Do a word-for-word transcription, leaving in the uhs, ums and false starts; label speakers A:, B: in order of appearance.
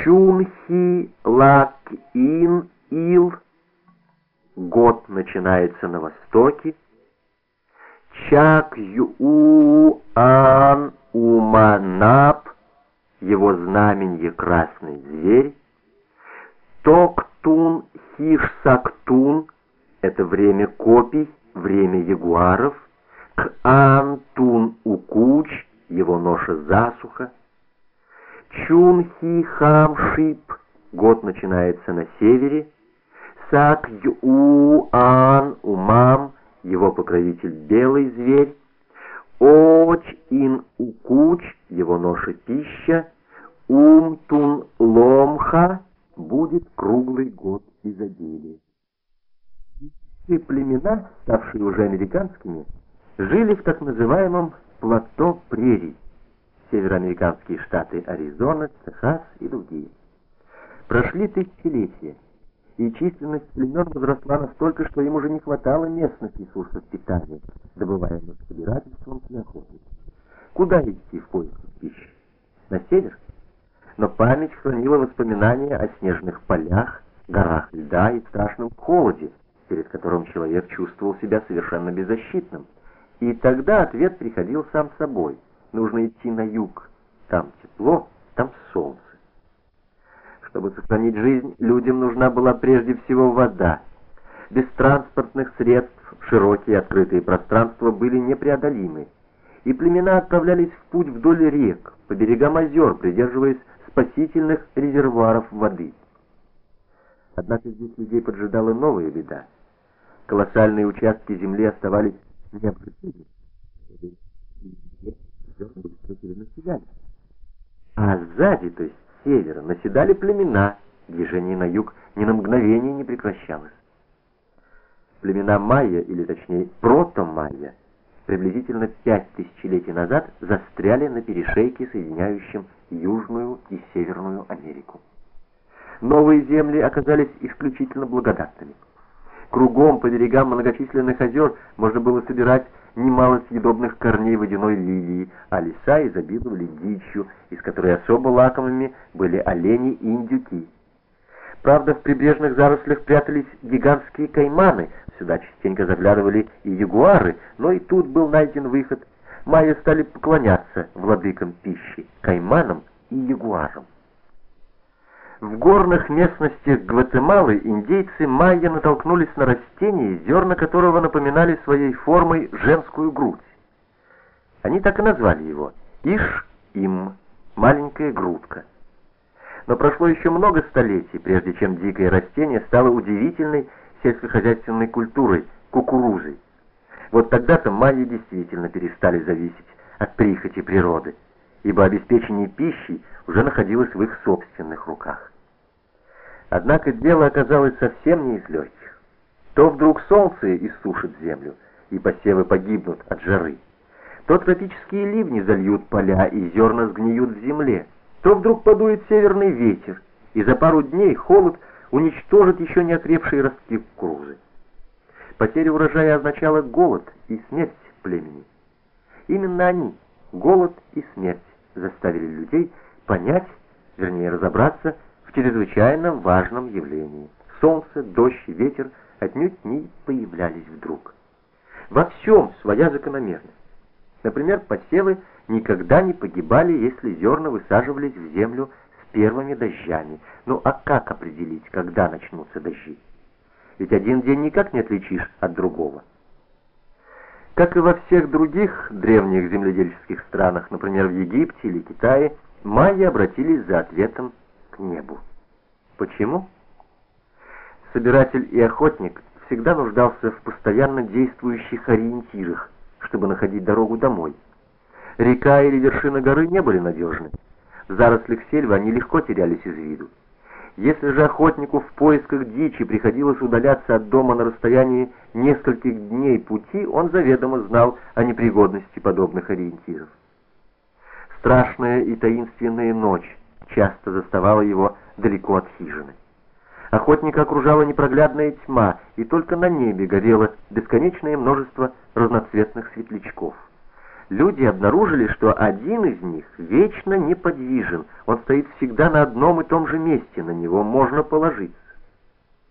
A: Чунхи Лак-Ин Ил, год начинается на востоке. Чак-Ю-Ан Уманап, его знаменье красный зверь. Токтун Хишсактун, это время копий, время ягуаров. Кантун Укуч, его ноша засуха. Чунхи Хамшип, год начинается на севере. Сак-Ю-Ан Умам, его покровитель белый зверь. Оч-Ин Укуч, его ноша пища. Умтун Ломха, будет круглый год изобилия. Все племена, ставшие уже американскими, жили в так называемом плато прерий, североамериканские штаты Аризона, Техас и другие. Прошли тысячелетия, и численность племен возросла настолько, что им уже не хватало местных ресурсов питания, добываемых собирательством и охотой. Куда идти в поисках пищи? На север? Но память хранила воспоминания о снежных полях, горах льда и страшном холоде, перед которым человек чувствовал себя совершенно беззащитным. И тогда ответ приходил сам собой. Нужно идти на юг. Там тепло, там солнце. Чтобы сохранить жизнь, людям нужна была прежде всего вода. Без транспортных средств широкие открытые пространства были непреодолимы. И племена отправлялись в путь вдоль рек, по берегам озер, придерживаясь спасительных резервуаров воды. Однако здесь людей поджидала новая беда. Колоссальные участки земли оставались необжитыми. А сзади, то есть с севера, наседали племена. Движение на юг ни на мгновение не прекращалось. Племена майя, или точнее прото-майя, приблизительно пять тысячелетий назад застряли на перешейке, соединяющем Южную и Северную Америку. Новые земли оказались исключительно благодатными. Кругом по берегам многочисленных озер можно было собирать немало съедобных корней водяной лилии, а леса изобиловали дичью, из которой особо лакомыми были олени и индюки. Правда, в прибрежных зарослях прятались гигантские кайманы, сюда частенько заглядывали и ягуары, но и тут был найден выход. Майя стали поклоняться владыкам пищи, кайманам и ягуарам. В горных местностях Гватемалы индейцы майя натолкнулись на растение, зерна которого напоминали своей формой женскую грудь. Они так и назвали его Иш-Им, маленькая грудка. Но прошло еще много столетий, прежде чем дикое растение стало удивительной сельскохозяйственной культурой, кукурузой. Вот тогда-то майя действительно перестали зависеть от прихоти природы, ибо обеспечение пищей уже находилось в их собственных руках. Однако дело оказалось совсем не из легких. То вдруг солнце иссушит землю, и посевы погибнут от жары, то тропические ливни зальют поля, и зерна сгниют в земле, то вдруг подует северный ветер, и за пару дней холод уничтожит еще не окрепшие ростки кукурузы. Потеря урожая означала голод и смерть племени. Именно они, голод и смерть, заставили людей понять, вернее разобраться в чрезвычайно важном явлении. Солнце, дождь и ветер отнюдь не появлялись вдруг. Во всем своя закономерность. Например, посевы никогда не погибали, если зерна высаживались в землю с первыми дождями. Ну а как определить, когда начнутся дожди? Ведь один день никак не отличишь от другого. Как и во всех других древних земледельческих странах, например, в Египте или Китае, майя обратились за ответом к небу. Почему? Собиратель и охотник всегда нуждался в постоянно действующих ориентирах, чтобы находить дорогу домой. Река или вершина горы не были надежны. В зарослях сельвы они легко терялись из виду. Если же охотнику в поисках дичи приходилось удаляться от дома на расстоянии нескольких дней пути, он заведомо знал о непригодности подобных ориентиров. Страшная и таинственная ночь часто заставала его далеко от хижины. Охотника окружала непроглядная тьма, и только на небе горело бесконечное множество разноцветных светлячков. люди обнаружили, что один из них вечно неподвижен, он стоит всегда на одном и том же месте, на него можно положиться.